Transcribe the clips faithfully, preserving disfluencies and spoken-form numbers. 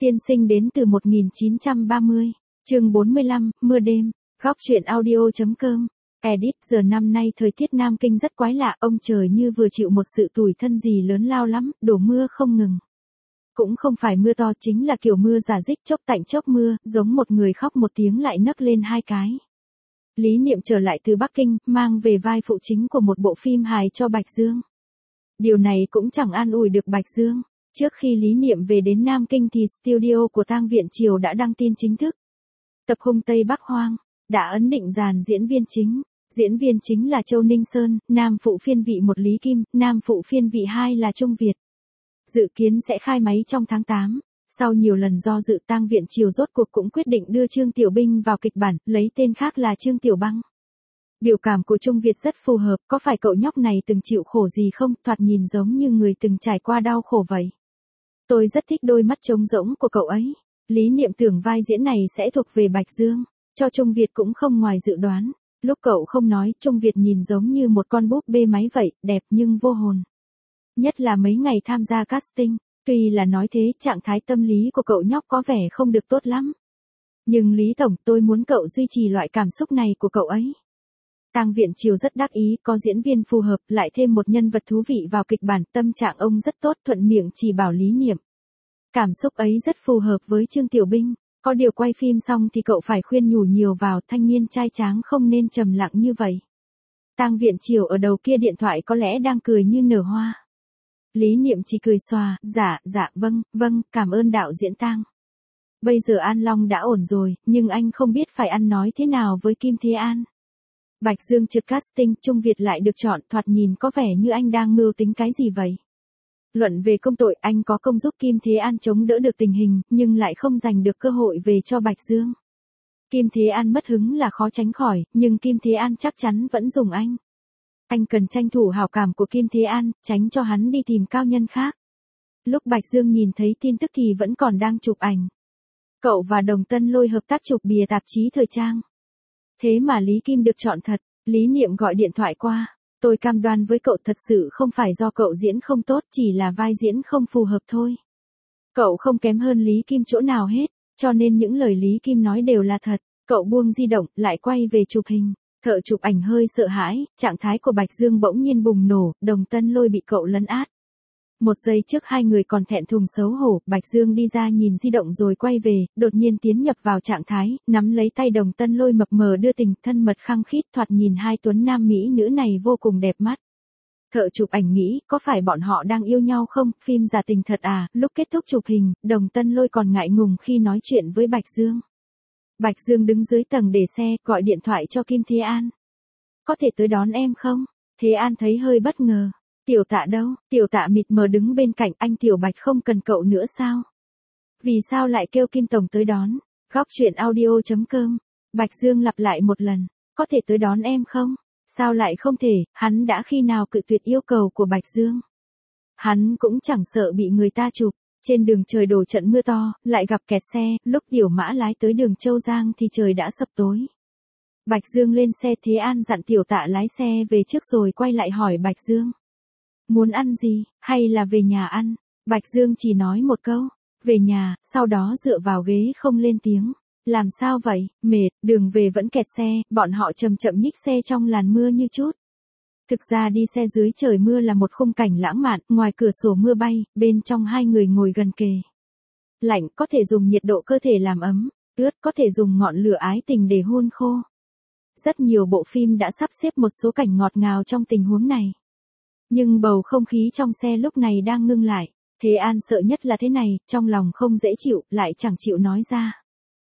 Tiên sinh đến từ một nghìn chín trăm ba mươi, chương bốn mươi lăm, mưa đêm, góc truyện audio.com. Edit. Giờ năm nay thời tiết Nam Kinh rất quái lạ, ông trời như vừa chịu một sự tủi thân gì lớn lao lắm, đổ mưa không ngừng. Cũng không phải mưa to, chính là kiểu mưa rả rích, chốc tạnh chốc mưa, giống một người khóc một tiếng lại nấc lên hai cái. Lý Niệm trở lại từ Bắc Kinh, mang về vai phụ chính của một bộ phim hài cho Bạch Dương. Điều này cũng chẳng an ủi được Bạch Dương. Trước khi Lý Niệm về đến Nam Kinh thì studio của Tang Viện Triều đã đăng tin chính thức. Tập Hung Tây Bắc Hoang đã ấn định dàn diễn viên chính. Diễn viên chính là Châu Ninh Sơn, nam phụ phiên vị một Lý Kim, nam phụ phiên vị hai là Trung Việt. Dự kiến sẽ khai máy trong tháng tám. Sau nhiều lần do dự, Tang Viện Triều rốt cuộc cũng quyết định đưa Trương Tiểu Binh vào kịch bản, lấy tên khác là Trương Tiểu Băng. Biểu cảm của Trung Việt rất phù hợp, có phải cậu nhóc này từng chịu khổ gì không, thoạt nhìn giống như người từng trải qua đau khổ vậy. Tôi rất thích đôi mắt trống rỗng của cậu ấy. Lý Niệm tưởng vai diễn này sẽ thuộc về Bạch Dương, cho Trung Việt cũng không ngoài dự đoán. Lúc cậu không nói, Trung Việt nhìn giống như một con búp bê máy vậy, đẹp nhưng vô hồn. Nhất là mấy ngày tham gia casting, tuy là nói thế, trạng thái tâm lý của cậu nhóc có vẻ không được tốt lắm. Nhưng Lý Tổng, tôi muốn cậu duy trì loại cảm xúc này của cậu ấy. Tang Viện Triều rất đắc ý, có diễn viên phù hợp, lại thêm một nhân vật thú vị vào kịch bản, tâm trạng ông rất tốt, thuận miệng chỉ bảo Lý Niệm. Cảm xúc ấy rất phù hợp với Trương Tiểu Binh, có điều quay phim xong thì cậu phải khuyên nhủ nhiều vào, thanh niên trai tráng không nên trầm lặng như vậy. Tang Viện Triều ở đầu kia điện thoại có lẽ đang cười như nở hoa. Lý Niệm chỉ cười xòa, dạ, dạ, vâng, vâng, cảm ơn đạo diễn Tang. Bây giờ An Long đã ổn rồi, nhưng anh không biết phải ăn nói thế nào với Kim Thế An. Bạch Dương trực casting, Trung Việt lại được chọn, thoạt nhìn có vẻ như anh đang mưu tính cái gì vậy. Luận về công tội, anh có công giúp Kim Thế An chống đỡ được tình hình, nhưng lại không giành được cơ hội về cho Bạch Dương. Kim Thế An mất hứng là khó tránh khỏi, nhưng Kim Thế An chắc chắn vẫn dùng anh. Anh cần tranh thủ hảo cảm của Kim Thế An, tránh cho hắn đi tìm cao nhân khác. Lúc Bạch Dương nhìn thấy tin tức thì vẫn còn đang chụp ảnh. Cậu và Đồng Tân Lôi hợp tác chụp bìa tạp chí thời trang. Thế mà Lý Kim được chọn thật. Lý Niệm gọi điện thoại qua. Tôi cam đoan với cậu, thật sự không phải do cậu diễn không tốt, chỉ là vai diễn không phù hợp thôi. Cậu không kém hơn Lý Kim chỗ nào hết, cho nên những lời Lý Kim nói đều là thật. Cậu buông di động, lại quay về chụp hình. Thợ chụp ảnh hơi sợ hãi, trạng thái của Bạch Dương bỗng nhiên bùng nổ, Đồng Tân Lôi bị cậu lấn át. Một giây trước hai người còn thẹn thùng xấu hổ, Bạch Dương đi ra nhìn di động rồi quay về, đột nhiên tiến nhập vào trạng thái, nắm lấy tay Đồng Tân Lôi mập mờ đưa tình, thân mật khăng khít, thoạt nhìn hai tuấn nam mỹ nữ này vô cùng đẹp mắt. Thợ chụp ảnh nghĩ, có phải bọn họ đang yêu nhau không, phim giả tình thật à, lúc kết thúc chụp hình, Đồng Tân Lôi còn ngại ngùng khi nói chuyện với Bạch Dương. Bạch Dương đứng dưới tầng để xe, gọi điện thoại cho Kim Thế An. Có thể tới đón em không? Thế An thấy hơi bất ngờ. Tiểu Tạ đâu? Tiểu Tạ mịt mờ đứng bên cạnh, anh Tiểu Bạch không cần cậu nữa sao? Vì sao lại kêu Kim Tổng tới đón? Góc truyện audio.com. Bạch Dương lặp lại một lần. Có thể tới đón em không? Sao lại không thể, hắn đã khi nào cự tuyệt yêu cầu của Bạch Dương? Hắn cũng chẳng sợ bị người ta chụp. Trên đường trời đổ trận mưa to, lại gặp kẹt xe, lúc Tiểu Mã lái tới đường Châu Giang thì trời đã sập tối. Bạch Dương lên xe, Thế An dặn Tiểu Tạ lái xe về trước rồi quay lại hỏi Bạch Dương. Muốn ăn gì, hay là về nhà ăn? Bạch Dương chỉ nói một câu, về nhà, sau đó dựa vào ghế không lên tiếng. Làm sao vậy, mệt, đường về vẫn kẹt xe, bọn họ chậm chậm nhích xe trong làn mưa như chút. Thực ra đi xe dưới trời mưa là một khung cảnh lãng mạn, ngoài cửa sổ mưa bay, bên trong hai người ngồi gần kề. Lạnh có thể dùng nhiệt độ cơ thể làm ấm, ướt có thể dùng ngọn lửa ái tình để hun khô. Rất nhiều bộ phim đã sắp xếp một số cảnh ngọt ngào trong tình huống này. Nhưng bầu không khí trong xe lúc này đang ngưng lại. Thế An sợ nhất là thế này, trong lòng không dễ chịu, lại chẳng chịu nói ra.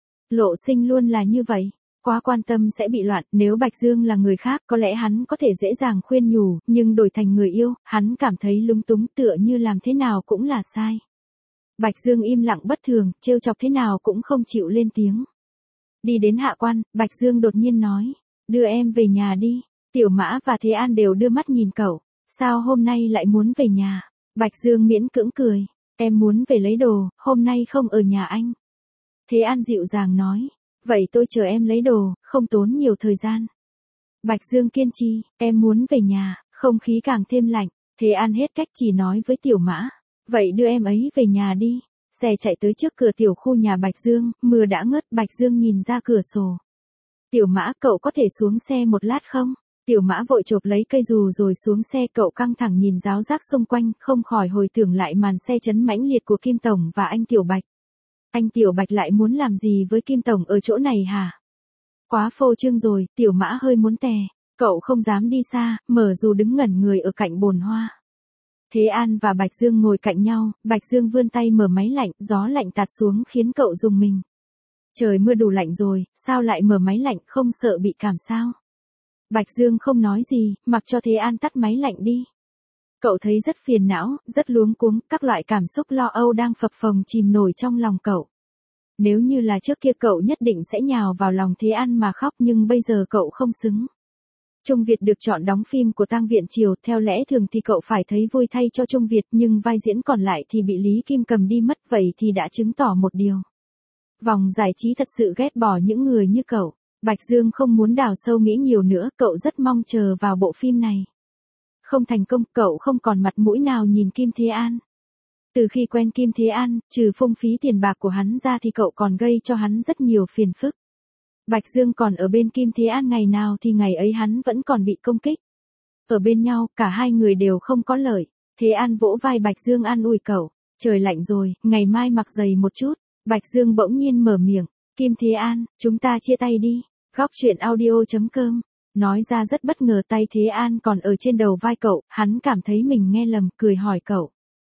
Lộ Sinh luôn là như vậy. Quá quan tâm sẽ bị loạn, nếu Bạch Dương là người khác có lẽ hắn có thể dễ dàng khuyên nhủ, nhưng đổi thành người yêu, hắn cảm thấy lúng túng, tựa như làm thế nào cũng là sai. Bạch Dương im lặng bất thường, trêu chọc thế nào cũng không chịu lên tiếng. Đi đến Hạ Quan, Bạch Dương đột nhiên nói, đưa em về nhà đi. Tiểu Mã và Thế An đều đưa mắt nhìn cậu, sao hôm nay lại muốn về nhà? Bạch Dương miễn cưỡng cười, em muốn về lấy đồ, hôm nay không ở nhà anh. Thế An dịu dàng nói. Vậy tôi chờ em lấy đồ, không tốn nhiều thời gian. Bạch Dương kiên trì, em muốn về nhà, không khí càng thêm lạnh. Thế An hết cách chỉ nói với Tiểu Mã. Vậy đưa em ấy về nhà đi. Xe chạy tới trước cửa tiểu khu nhà Bạch Dương, mưa đã ngớt, Bạch Dương nhìn ra cửa sổ. Tiểu Mã, cậu có thể xuống xe một lát không? Tiểu Mã vội chộp lấy cây dù rồi xuống xe, cậu căng thẳng nhìn ráo rác xung quanh, không khỏi hồi tưởng lại màn xe chấn mãnh liệt của Kim Tổng và anh Tiểu Bạch. Anh Tiểu Bạch lại muốn làm gì với Kim Tổng ở chỗ này hả? Quá phô trương rồi, Tiểu Mã hơi muốn tè. Cậu không dám đi xa, mở dù đứng ngẩn người ở cạnh bồn hoa. Thế An và Bạch Dương ngồi cạnh nhau, Bạch Dương vươn tay mở máy lạnh, gió lạnh tạt xuống khiến cậu rùng mình. Trời mưa đủ lạnh rồi, sao lại mở máy lạnh, không sợ bị cảm sao? Bạch Dương không nói gì, mặc cho Thế An tắt máy lạnh đi. Cậu thấy rất phiền não, rất luống cuống, các loại cảm xúc lo âu đang phập phồng chìm nổi trong lòng cậu. Nếu như là trước kia cậu nhất định sẽ nhào vào lòng Thế An mà khóc, nhưng bây giờ cậu không xứng. Trung Việt được chọn đóng phim của Tang Viện Triều, theo lẽ thường thì cậu phải thấy vui thay cho Trung Việt, nhưng vai diễn còn lại thì bị Lý Kim cầm đi mất, vậy thì đã chứng tỏ một điều. Vòng giải trí thật sự ghét bỏ những người như cậu. Bạch Dương không muốn đào sâu nghĩ nhiều nữa, cậu rất mong chờ vào bộ phim này. Không thành công, cậu không còn mặt mũi nào nhìn Kim Thế An. Từ khi quen Kim Thế An, trừ phung phí tiền bạc của hắn ra thì cậu còn gây cho hắn rất nhiều phiền phức. Bạch Dương còn ở bên Kim Thế An ngày nào thì ngày ấy hắn vẫn còn bị công kích. Ở bên nhau, cả hai người đều không có lợi. Thế An vỗ vai Bạch Dương an ủi cậu. Trời lạnh rồi, ngày mai mặc giày một chút. Bạch Dương bỗng nhiên mở miệng. Kim Thế An, chúng ta chia tay đi. Góc truyện audio chấm com. Nói ra rất bất ngờ, tay Thế An còn ở trên đầu vai cậu, hắn cảm thấy mình nghe lầm, cười hỏi cậu.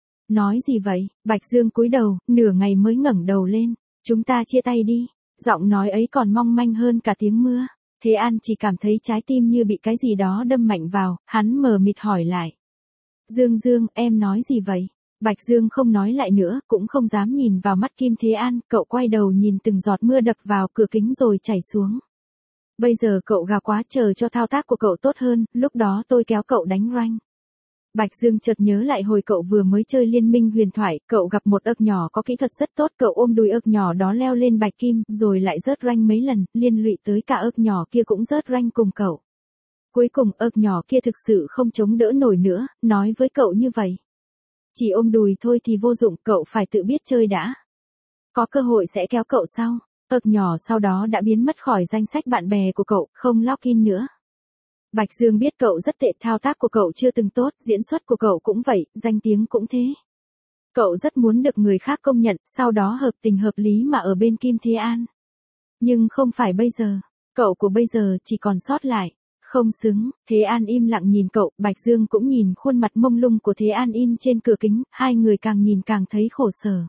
Nói gì vậy? Bạch Dương cúi đầu, nửa ngày mới ngẩng đầu lên. Chúng ta chia tay đi. Giọng nói ấy còn mong manh hơn cả tiếng mưa. Thế An chỉ cảm thấy trái tim như bị cái gì đó đâm mạnh vào, hắn mờ mịt hỏi lại. Dương Dương, em nói gì vậy? Bạch Dương không nói lại nữa, cũng không dám nhìn vào mắt Kim Thế An, cậu quay đầu nhìn từng giọt mưa đập vào cửa kính rồi chảy xuống. Bây giờ cậu gà quá, chờ cho thao tác của cậu tốt hơn, lúc đó tôi kéo cậu đánh rank. Bạch Dương chợt nhớ lại hồi cậu vừa mới chơi Liên Minh Huyền Thoại, cậu gặp một ức nhỏ có kỹ thuật rất tốt, cậu ôm đùi ức nhỏ đó leo lên Bạch Kim, rồi lại rớt rank mấy lần, liên lụy tới cả ức nhỏ kia cũng rớt rank cùng cậu. Cuối cùng ức nhỏ kia thực sự không chống đỡ nổi nữa, nói với cậu như vậy. Chỉ ôm đùi thôi thì vô dụng, cậu phải tự biết chơi đã. Có cơ hội sẽ kéo cậu sau. Ức nhỏ sau đó đã biến mất khỏi danh sách bạn bè của cậu, không login nữa. Bạch Dương biết cậu rất tệ, thao tác của cậu chưa từng tốt, diễn xuất của cậu cũng vậy, danh tiếng cũng thế. Cậu rất muốn được người khác công nhận, sau đó hợp tình hợp lý mà ở bên Kim Thế An. Nhưng không phải bây giờ, cậu của bây giờ chỉ còn sót lại. Không xứng. Thế An im lặng nhìn cậu, Bạch Dương cũng nhìn khuôn mặt mông lung của Thế An in trên cửa kính, hai người càng nhìn càng thấy khổ sở.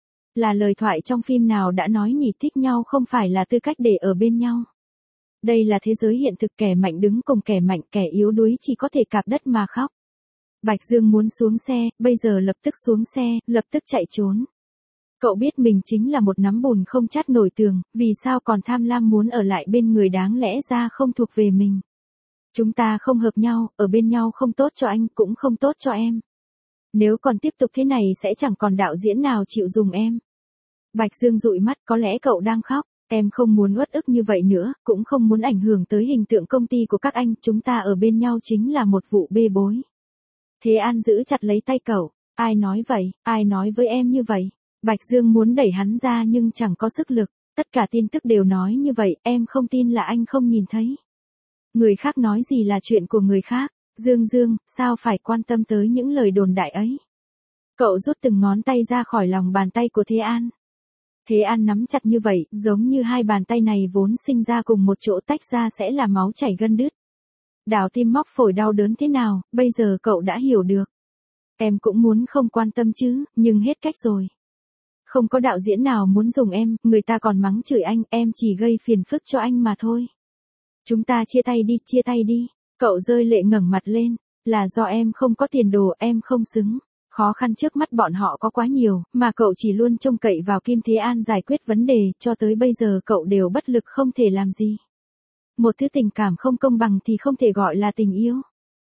Là lời thoại trong phim nào đã nói nhỉ, thích nhau không phải là tư cách để ở bên nhau. Đây là thế giới hiện thực, kẻ mạnh đứng cùng kẻ mạnh, kẻ yếu đuối chỉ có thể cạp đất mà khóc. Bạch Dương muốn xuống xe, bây giờ lập tức xuống xe, lập tức chạy trốn. Cậu biết mình chính là một nắm bùn không chát nổi tường, vì sao còn tham lam muốn ở lại bên người đáng lẽ ra không thuộc về mình. Chúng ta không hợp nhau, ở bên nhau không tốt cho anh, cũng không tốt cho em. Nếu còn tiếp tục thế này sẽ chẳng còn đạo diễn nào chịu dùng em. Bạch Dương dụi mắt, có lẽ cậu đang khóc. Em không muốn uất ức như vậy nữa, cũng không muốn ảnh hưởng tới hình tượng công ty của các anh, chúng ta ở bên nhau chính là một vụ bê bối. Thế An giữ chặt lấy tay cậu. Ai nói vậy, ai nói với em như vậy? Bạch Dương muốn đẩy hắn ra nhưng chẳng có sức lực. Tất cả tin tức đều nói như vậy, em không tin là anh không nhìn thấy. Người khác nói gì là chuyện của người khác. Dương Dương, sao phải quan tâm tới những lời đồn đại ấy? Cậu rút từng ngón tay ra khỏi lòng bàn tay của Thế An. Thế An nắm chặt như vậy, giống như hai bàn tay này vốn sinh ra cùng một chỗ, tách ra sẽ là máu chảy gân đứt. Đào tim móc phổi đau đớn thế nào, bây giờ cậu đã hiểu được. Em cũng muốn không quan tâm chứ, nhưng hết cách rồi. Không có đạo diễn nào muốn dùng em, người ta còn mắng chửi anh, em chỉ gây phiền phức cho anh mà thôi. Chúng ta chia tay đi, chia tay đi. Cậu rơi lệ ngẩng mặt lên, là do em không có tiền đồ, em không xứng. Khó khăn trước mắt bọn họ có quá nhiều, mà cậu chỉ luôn trông cậy vào Kim Thế An giải quyết vấn đề, cho tới bây giờ cậu đều bất lực không thể làm gì. Một thứ tình cảm không công bằng thì không thể gọi là tình yêu.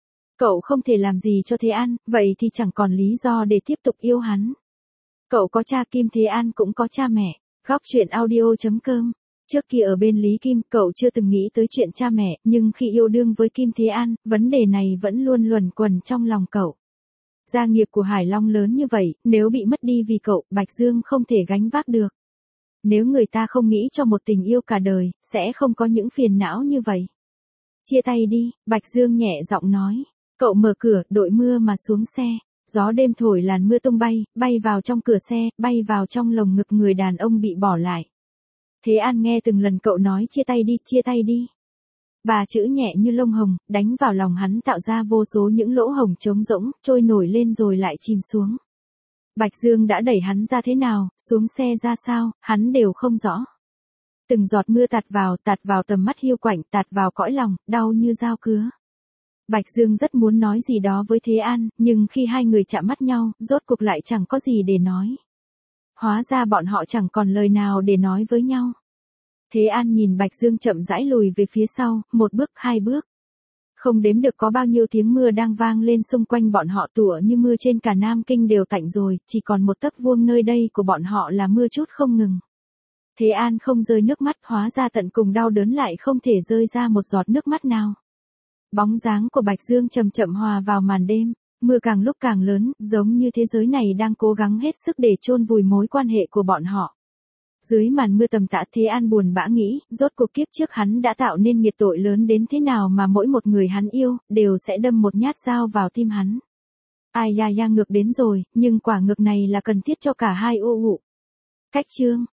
Cậu không thể làm gì cho Thế An, vậy thì chẳng còn lý do để tiếp tục yêu hắn. Cậu có cha, Kim Thế An cũng có cha mẹ. Góc truyện audio chấm com. Trước kia ở bên Lý Kim, cậu chưa từng nghĩ tới chuyện cha mẹ, nhưng khi yêu đương với Kim Thế An, vấn đề này vẫn luôn luẩn quẩn trong lòng cậu. Gia nghiệp của Hải Long lớn như vậy, nếu bị mất đi vì cậu, Bạch Dương không thể gánh vác được. Nếu người ta không nghĩ cho một tình yêu cả đời, sẽ không có những phiền não như vậy. Chia tay đi, Bạch Dương nhẹ giọng nói. Cậu mở cửa, đội mưa mà xuống xe. Gió đêm thổi làn mưa tung bay, bay vào trong cửa xe, bay vào trong lồng ngực người đàn ông bị bỏ lại. Thế An nghe từng lần cậu nói chia tay đi, chia tay đi. Bà chữ nhẹ như lông hồng, đánh vào lòng hắn tạo ra vô số những lỗ hổng trống rỗng, trôi nổi lên rồi lại chìm xuống. Bạch Dương đã đẩy hắn ra thế nào, xuống xe ra sao, hắn đều không rõ. Từng giọt mưa tạt vào, tạt vào tầm mắt hiu quạnh, tạt vào cõi lòng, đau như dao cứa. Bạch Dương rất muốn nói gì đó với Thế An, nhưng khi hai người chạm mắt nhau, rốt cuộc lại chẳng có gì để nói. Hóa ra bọn họ chẳng còn lời nào để nói với nhau. Thế An nhìn Bạch Dương chậm rãi lùi về phía sau, một bước, hai bước. Không đếm được có bao nhiêu tiếng mưa đang vang lên xung quanh bọn họ, tủa như mưa trên cả Nam Kinh đều tạnh rồi, chỉ còn một tấc vuông nơi đây của bọn họ là mưa chút không ngừng. Thế An không rơi nước mắt, hóa ra tận cùng đau đớn lại không thể rơi ra một giọt nước mắt nào. Bóng dáng của Bạch Dương chậm chậm hòa vào màn đêm, mưa càng lúc càng lớn, giống như thế giới này đang cố gắng hết sức để chôn vùi mối quan hệ của bọn họ. Dưới màn mưa tầm tã, Thế An buồn bã nghĩ, rốt cuộc kiếp trước hắn đã tạo nên nghiệt tội lớn đến thế nào mà mỗi một người hắn yêu, đều sẽ đâm một nhát dao vào tim hắn. Ai da da ngược đến rồi, nhưng quả ngược này là cần thiết cho cả hai u u. Cách chương